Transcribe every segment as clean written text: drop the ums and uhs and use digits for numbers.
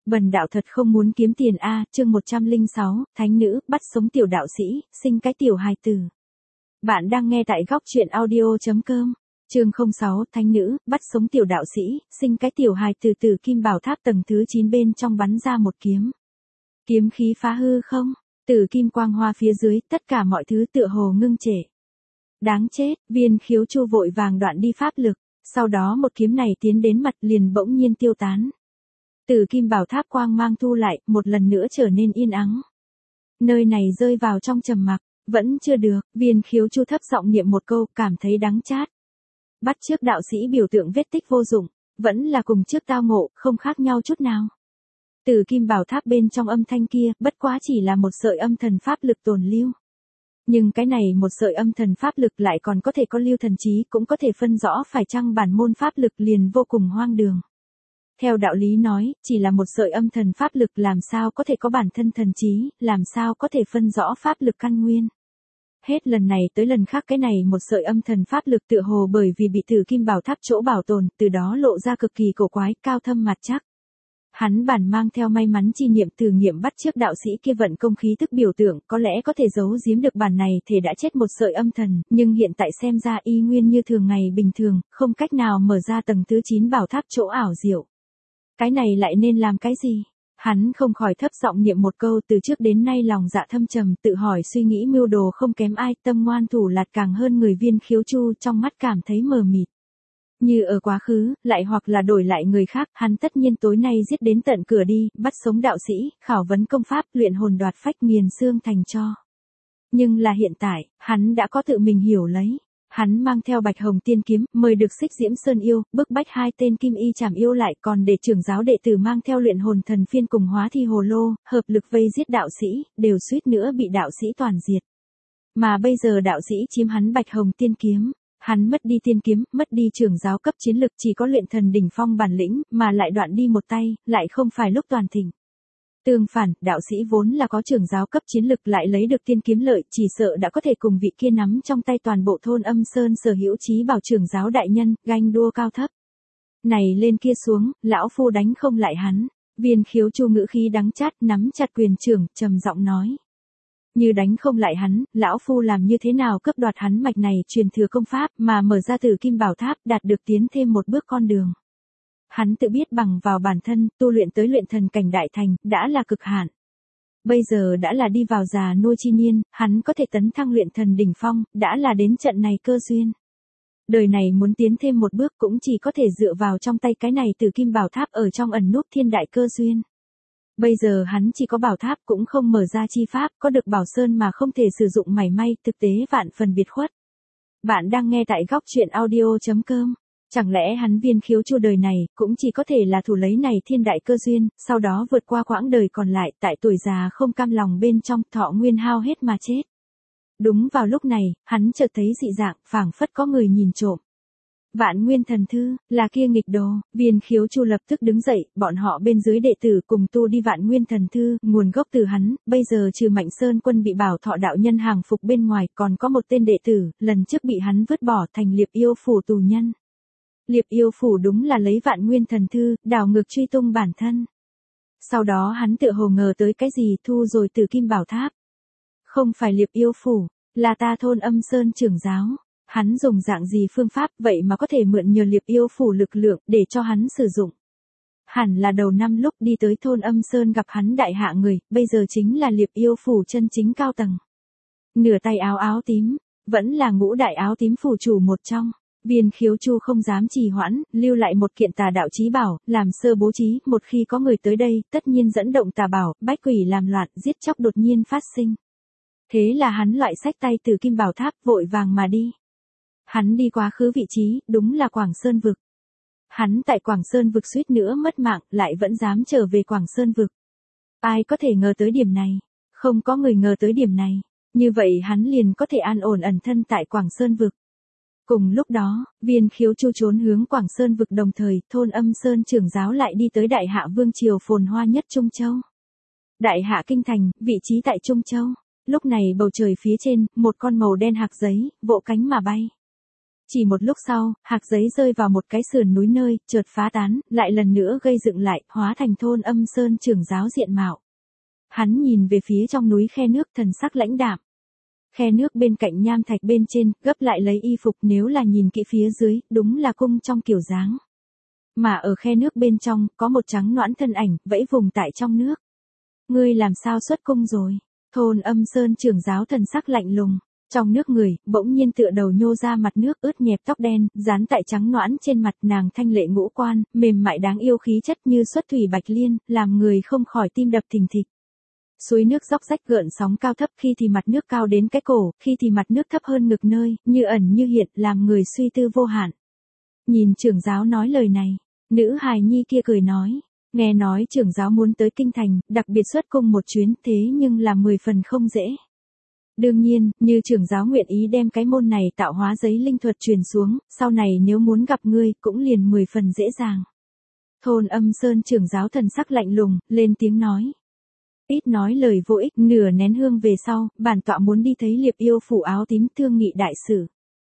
Bần đạo thật không muốn kiếm tiền a, chương 106, thánh nữ, bắt sống tiểu đạo sĩ, sinh cái tiểu hài tử. Bạn đang nghe tại góc truyện audio.com. Chương 06, thánh nữ, bắt sống tiểu đạo sĩ, sinh cái tiểu hài tử. Từ Kim Bảo Tháp tầng thứ 9 bên trong bắn ra một kiếm. Kiếm khí phá hư không, từ kim quang hoa phía dưới, tất cả mọi thứ tựa hồ ngưng trệ. Đáng chết, Viên Khiếu Chu vội vàng đoạn đi pháp lực, sau đó một kiếm này tiến đến mặt liền bỗng nhiên tiêu tán. Từ Kim Bảo Tháp quang mang thu lại, một lần nữa trở nên yên ắng. Nơi này rơi vào trong trầm mặc, vẫn chưa được, Viên Khiếu Chu thấp giọng niệm một câu, cảm thấy đắng chát. Bắt chước đạo sĩ biểu tượng vết tích vô dụng, vẫn là cùng trước tao ngộ, không khác nhau chút nào. Từ Kim Bảo Tháp bên trong âm thanh kia, bất quá chỉ là một sợi âm thần pháp lực tồn lưu. Nhưng cái này một sợi âm thần pháp lực lại còn có thể có lưu thần trí, cũng có thể phân rõ phải chăng bản môn pháp lực liền vô cùng hoang đường. Theo đạo lý nói, chỉ là một sợi âm thần pháp lực làm sao có thể có bản thân thần trí, làm sao có thể phân rõ pháp lực căn nguyên. Hết lần này tới lần khác cái này một sợi âm thần pháp lực tựa hồ bởi vì bị Tử Kim Bảo Tháp chỗ bảo tồn, từ đó lộ ra cực kỳ cổ quái, cao thâm mặt chắc. Hắn bản mang theo may mắn chi niệm thử nghiệm bắt chước đạo sĩ kia vận công khí tức biểu tượng, có lẽ có thể giấu giếm được bản này thể đã chết một sợi âm thần, nhưng hiện tại xem ra y nguyên như thường ngày bình thường, không cách nào mở ra tầng thứ 9 bảo tháp chỗ ảo diệu. Cái này lại nên làm cái gì? Hắn không khỏi thấp giọng niệm một câu, từ trước đến nay lòng dạ thâm trầm, tự hỏi suy nghĩ mưu đồ không kém ai, tâm ngoan thủ lạt càng hơn người. Viên Khiếu Chu trong mắt cảm thấy mờ mịt. Như ở quá khứ, lại hoặc là đổi lại người khác, hắn tất nhiên tối nay giết đến tận cửa đi, bắt sống đạo sĩ, khảo vấn công pháp, luyện hồn đoạt phách, nghiền xương thành tro. Nhưng là hiện tại, hắn đã có tự mình hiểu lấy. Hắn mang theo Bạch Hồng Tiên kiếm, mời được Xích Diễm Sơn yêu, bức bách hai tên Kim Y Trảm yêu lại, còn để trưởng giáo đệ tử mang theo luyện hồn thần phiên cùng hóa thi hồ lô, hợp lực vây giết đạo sĩ, đều suýt nữa bị đạo sĩ toàn diệt. Mà bây giờ đạo sĩ chiếm hắn Bạch Hồng Tiên kiếm, hắn mất đi tiên kiếm, mất đi trưởng giáo cấp chiến lực, chỉ có luyện thần đỉnh phong bản lĩnh, mà lại đoạn đi một tay, lại không phải lúc toàn thịnh. Tương phản, đạo sĩ vốn là có trưởng giáo cấp chiến lực lại lấy được tiên kiếm lợi, chỉ sợ đã có thể cùng vị kia nắm trong tay toàn bộ thôn Âm Sơn sở hữu chí bảo trưởng giáo đại nhân, ganh đua cao thấp. Này lên kia xuống, lão phu đánh không lại hắn. Viên Khiếu Chu ngữ khí đắng chát, nắm chặt quyền trưởng, trầm giọng nói. Như đánh không lại hắn, lão phu làm như thế nào cướp đoạt hắn mạch này truyền thừa công pháp mà mở ra Tử Kim Bảo Tháp, đạt được tiến thêm một bước con đường. Hắn tự biết bằng vào bản thân, tu luyện tới luyện thần cảnh đại thành, đã là cực hạn. Bây giờ đã là đi vào già nua chi niên, hắn có thể tấn thăng luyện thần đỉnh phong, đã là đến trận này cơ duyên. Đời này muốn tiến thêm một bước cũng chỉ có thể dựa vào trong tay cái này Tử Kim Bảo Tháp ở trong ẩn núp thiên đại cơ duyên. Bây giờ hắn chỉ có bảo tháp cũng không mở ra chi pháp, có được bảo sơn mà không thể sử dụng mảy may, thực tế vạn phần biệt khuất. Bạn đang nghe tại góc truyện audio.com. Chẳng lẽ hắn Viên Khiếu Chu đời này, cũng chỉ có thể là thủ lấy này thiên đại cơ duyên, sau đó vượt qua quãng đời còn lại, tại tuổi già không cam lòng bên trong, thọ nguyên hao hết mà chết. Đúng vào lúc này, hắn chợt thấy dị dạng, phảng phất có người nhìn trộm. Vạn Nguyên Thần Thư, là kia nghịch đồ. Viên Khiếu Chu lập tức đứng dậy, bọn họ bên dưới đệ tử cùng tu đi Vạn Nguyên Thần Thư, nguồn gốc từ hắn, bây giờ trừ Mạnh Sơn Quân bị Bảo Thọ đạo nhân hàng phục bên ngoài, còn có một tên đệ tử, lần trước bị hắn vứt bỏ thành Liệp Yêu Phủ tù nhân. Liệp Yêu Phủ đúng là lấy Vạn Nguyên Thần Thư, đảo ngược truy tung bản thân. Sau đó hắn tựa hồ ngờ tới cái gì, thu rồi Tử Kim Bảo Tháp. Không phải Liệp Yêu Phủ, là ta thôn Âm Sơn trưởng giáo. Hắn dùng dạng gì phương pháp vậy mà có thể mượn nhờ Liệp Yêu Phủ lực lượng để cho hắn sử dụng. Hẳn là đầu năm lúc đi tới thôn Âm Sơn gặp hắn đại hạ người, bây giờ chính là Liệp Yêu Phủ chân chính cao tầng. Nửa tay áo áo tím, vẫn là ngũ đại áo tím phủ chủ một trong. Viên Khiếu Chu không dám trì hoãn, lưu lại một kiện tà đạo chí bảo, làm sơ bố trí, một khi có người tới đây, tất nhiên dẫn động tà bảo, bách quỷ làm loạn, giết chóc đột nhiên phát sinh. Thế là hắn loại xách tay từ Kim Bảo Tháp, vội vàng mà đi. Hắn đi quá khứ vị trí, đúng là Quảng Sơn Vực. Hắn tại Quảng Sơn Vực suýt nữa mất mạng, lại vẫn dám trở về Quảng Sơn Vực. Ai có thể ngờ tới điểm này? Không có người ngờ tới điểm này. Như vậy hắn liền có thể an ổn ẩn thân tại Quảng Sơn Vực. Cùng lúc đó, Viên Khiếu Chu trốn hướng Quảng Sơn Vực, đồng thời, thôn Âm Sơn trưởng giáo lại đi tới Đại Hạ Vương triều phồn hoa nhất Trung Châu. Đại Hạ Kinh Thành, vị trí tại Trung Châu. Lúc này bầu trời phía trên, một con màu đen hạc giấy, vỗ cánh mà bay. Chỉ một lúc sau, hạc giấy rơi vào một cái sườn núi nơi, chợt phá tán, lại lần nữa gây dựng lại, hóa thành Thôn Âm Sơn trưởng giáo diện mạo. Hắn nhìn về phía trong núi khe nước, thần sắc lãnh đạm. Khe nước bên cạnh nham thạch bên trên, gấp lại lấy y phục, nếu là nhìn kỹ phía dưới, đúng là cung trong kiểu dáng. Mà ở khe nước bên trong, có một trắng nõn thân ảnh, vẫy vùng tại trong nước. Ngươi làm sao xuất cung rồi? Thôn Âm Sơn trưởng giáo thần sắc lạnh lùng. Trong nước người, bỗng nhiên tựa đầu nhô ra mặt nước, ướt nhẹp tóc đen, dán tại trắng nõn trên mặt, nàng thanh lệ ngũ quan, mềm mại đáng yêu, khí chất như xuất thủy bạch liên, làm người không khỏi tim đập thình thịch. Suối nước róc rách gợn sóng cao thấp, khi thì mặt nước cao đến cái cổ, khi thì mặt nước thấp hơn ngực nơi, như ẩn như hiện, làm người suy tư vô hạn. Nhìn trưởng giáo nói lời này, nữ hài nhi kia cười nói, nghe nói trưởng giáo muốn tới kinh thành, đặc biệt xuất cung một chuyến, thế nhưng là 10 phần không dễ. Đương nhiên, như trưởng giáo nguyện ý đem cái môn này tạo hóa giấy linh thuật truyền xuống, sau này nếu muốn gặp ngươi, cũng liền 10 phần dễ dàng. Thôn Âm Sơn trưởng giáo thần sắc lạnh lùng, lên tiếng nói. Ít nói lời vô ích, nửa nén hương về sau, bản tọa muốn đi thấy Liệp Yêu phủ áo tím thương nghị đại sự.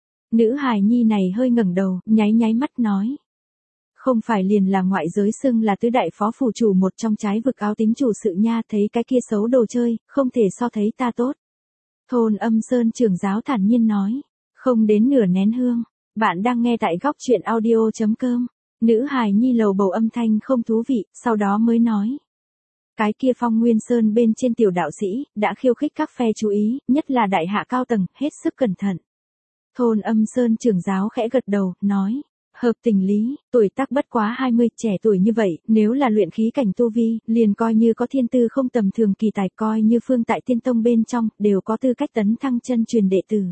Nữ hài nhi này hơi ngẩng đầu, nháy nháy mắt nói. Không phải liền là ngoại giới xưng là tứ đại phó phủ chủ một trong trái vực áo tím chủ sự nha, thấy cái kia xấu đồ chơi, không thể so thấy ta tốt. Thôn Âm Sơn trưởng giáo thản nhiên nói. Không đến nửa nén hương, bạn đang nghe tại góc truyện audio.com. Nữ hài nhi lầu bầu âm thanh không thú vị, sau đó mới nói. Cái kia Phong Nguyên Sơn bên trên tiểu đạo sĩ, đã khiêu khích các phe chú ý, nhất là đại hạ cao tầng, hết sức cẩn thận. Thôn Âm Sơn trưởng giáo khẽ gật đầu, nói. Hợp tình lý, tuổi tác bất quá 20, trẻ tuổi như vậy, nếu là luyện khí cảnh tu vi, liền coi như có thiên tư không tầm thường, kỳ tài, coi như phương tại tiên tông bên trong, đều có tư cách tấn thăng chân truyền đệ tử.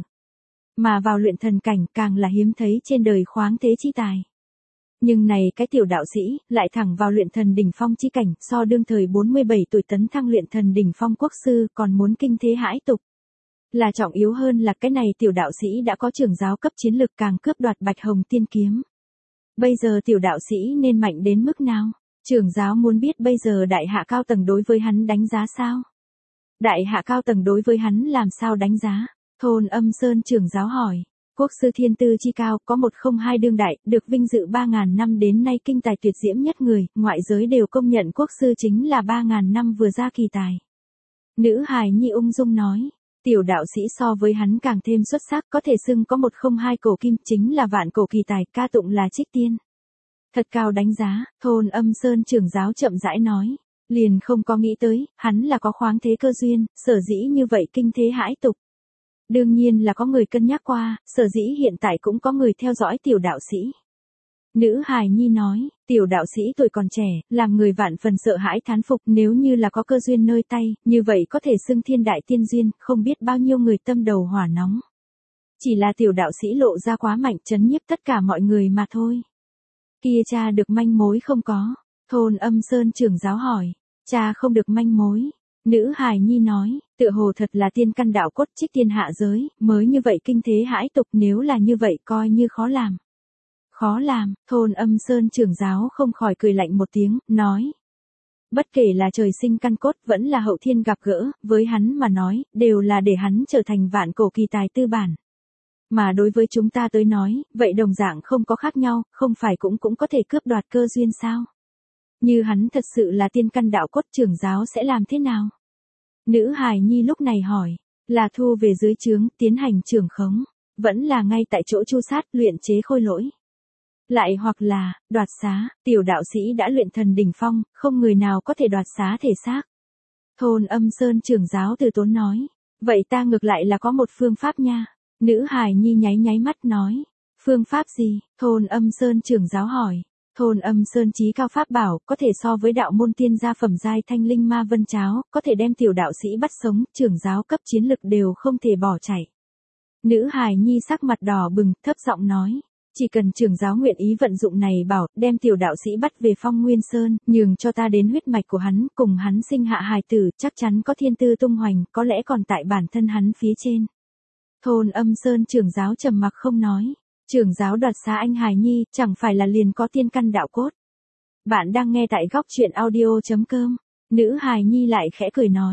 Mà vào luyện thần cảnh, càng là hiếm thấy trên đời khoáng thế chi tài. Nhưng này cái tiểu đạo sĩ, lại thẳng vào luyện thần đỉnh phong chi cảnh, so đương thời 47 tuổi tấn thăng luyện thần đỉnh phong quốc sư, còn muốn kinh thế hãi tục. Là trọng yếu hơn là cái này tiểu đạo sĩ đã có trưởng giáo cấp chiến lực, càng cướp đoạt Bạch Hồng Tiên Kiếm. Bây giờ tiểu đạo sĩ nên mạnh đến mức nào? Trưởng giáo muốn biết bây giờ đại hạ cao tầng đối với hắn đánh giá sao? Đại hạ cao tầng đối với hắn làm sao đánh giá? Thôn Âm Sơn trưởng giáo hỏi. Quốc sư thiên tư chi cao, có 102 đương đại, được vinh dự 3.000 năm đến nay kinh tài tuyệt diễm nhất người, ngoại giới đều công nhận quốc sư chính là 3.000 năm vừa ra kỳ tài. Nữ hài nhi ung dung nói. Tiểu đạo sĩ so với hắn càng thêm xuất sắc, có thể xưng có 102 cổ kim, chính là vạn cổ kỳ tài, ca tụng là trích tiên. Thật cao đánh giá, Thôn Âm Sơn trưởng giáo chậm rãi nói. Liền không có nghĩ tới, hắn là có khoáng thế cơ duyên, sở dĩ như vậy kinh thế hãi tục. Đương nhiên là có người cân nhắc qua, sở dĩ hiện tại cũng có người theo dõi tiểu đạo sĩ. Nữ hài nhi nói, tiểu đạo sĩ tuổi còn trẻ, làm người vạn phần sợ hãi thán phục, nếu như là có cơ duyên nơi tay, như vậy có thể xưng thiên đại tiên duyên, không biết bao nhiêu người tâm đầu hỏa nóng. Chỉ là tiểu đạo sĩ lộ ra quá mạnh, chấn nhiếp tất cả mọi người mà thôi. Kia cha được manh mối không có? Thôn Âm Sơn trưởng giáo hỏi. Cha không được manh mối. Nữ hài nhi nói, tựa hồ thật là tiên căn đạo cốt trích tiên hạ giới, mới như vậy kinh thế hãi tục, nếu là như vậy coi như khó làm. Khó làm, Thôn Âm Sơn trưởng giáo không khỏi cười lạnh một tiếng, nói. Bất kể là trời sinh căn cốt vẫn là hậu thiên gặp gỡ, với hắn mà nói, đều là để hắn trở thành vạn cổ kỳ tài tư bản. Mà đối với chúng ta tới nói, vậy đồng dạng không có khác nhau, không phải cũng có thể cướp đoạt cơ duyên sao? Như hắn thật sự là tiên căn đạo cốt, trưởng giáo sẽ làm thế nào? Nữ hài nhi lúc này hỏi, là thu về dưới trướng, tiến hành trưởng khống, vẫn là ngay tại chỗ chu sát, luyện chế khôi lỗi. Lại hoặc là, đoạt xá, tiểu đạo sĩ đã luyện thần đỉnh phong, không người nào có thể đoạt xá thể xác. Thôn Âm Sơn trưởng giáo từ tốn nói, vậy ta ngược lại là có một phương pháp nha. Nữ hài nhi nháy nháy mắt nói, phương pháp gì? Thôn Âm Sơn trưởng giáo hỏi. Thôn Âm Sơn chí cao pháp bảo, có thể so với đạo môn tiên gia phẩm giai thanh linh ma vân cháo, có thể đem tiểu đạo sĩ bắt sống, trưởng giáo cấp chiến lực đều không thể bỏ chạy. Nữ hài nhi sắc mặt đỏ bừng, thấp giọng nói, chỉ cần trưởng giáo nguyện ý vận dụng này bảo, đem tiểu đạo sĩ bắt về Phong Nguyên Sơn, nhường cho ta đến huyết mạch của hắn, cùng hắn sinh hạ hài tử, chắc chắn có thiên tư tung hoành, có lẽ còn tại bản thân hắn phía trên. Thôn Âm Sơn trưởng giáo trầm mặc không nói. Trưởng giáo đoạt xá anh hài nhi, chẳng phải là liền có tiên căn đạo cốt. Bạn đang nghe tại góc truyện audio.com. Nữ hài nhi lại khẽ cười nói.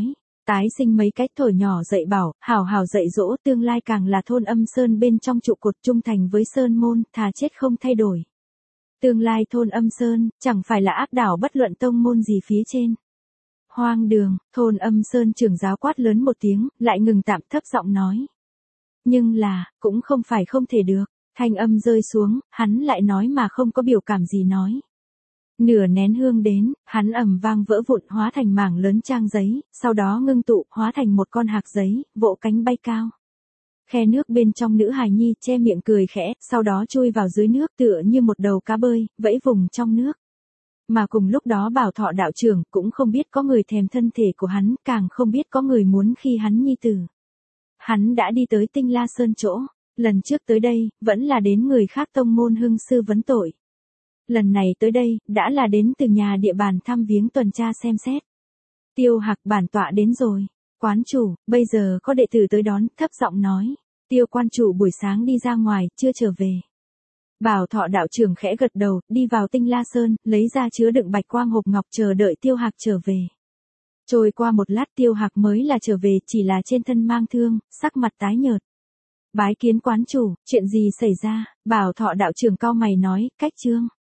Tái sinh mấy cái thổi nhỏ dạy bảo, hào hào dạy dỗ, tương lai càng là thôn Âm Sơn bên trong trụ cột trung thành với Sơn môn, thà chết không thay đổi. Tương lai thôn Âm Sơn, chẳng phải là áp đảo bất luận tông môn gì phía trên. Hoang đường, thôn Âm Sơn trưởng giáo quát lớn một tiếng, lại ngừng tạm thấp giọng nói. Nhưng là, cũng không phải không thể được, thanh âm rơi xuống, hắn lại nói mà không có biểu cảm gì nói. Nửa nén hương đến, hắn ầm vang vỡ vụn hóa thành mảng lớn trang giấy, sau đó ngưng tụ, hóa thành một con hạc giấy, vỗ cánh bay cao. Khe nước bên trong nữ hài nhi che miệng cười khẽ, sau đó chui vào dưới nước tựa như một đầu cá bơi, vẫy vùng trong nước. Mà cùng lúc đó Bảo Thọ đạo trưởng cũng không biết có người thèm thân thể của hắn, càng không biết có người muốn khi hắn nhi tử. Hắn đã đi tới Tinh La Sơn chỗ, lần trước tới đây, vẫn là đến người khác tông môn hưng sư vấn tội. Lần này tới đây, đã là đến từ nhà địa bàn thăm viếng tuần tra xem xét. Tiêu Hạc bản tọa đến rồi. Quán chủ, bây giờ có đệ tử tới đón, thấp giọng nói. Tiêu quan chủ buổi sáng đi ra ngoài, chưa trở về. Bảo Thọ đạo trưởng khẽ gật đầu, đi vào Tinh La Sơn, lấy ra chứa đựng bạch quang hộp ngọc chờ đợi Tiêu Hạc trở về. Trôi qua một lát Tiêu Hạc mới là trở về, chỉ là trên thân mang thương, sắc mặt tái nhợt. Bái kiến quán chủ, chuyện gì xảy ra? Bảo Thọ đạo trưởng cau mày nói, cách trương.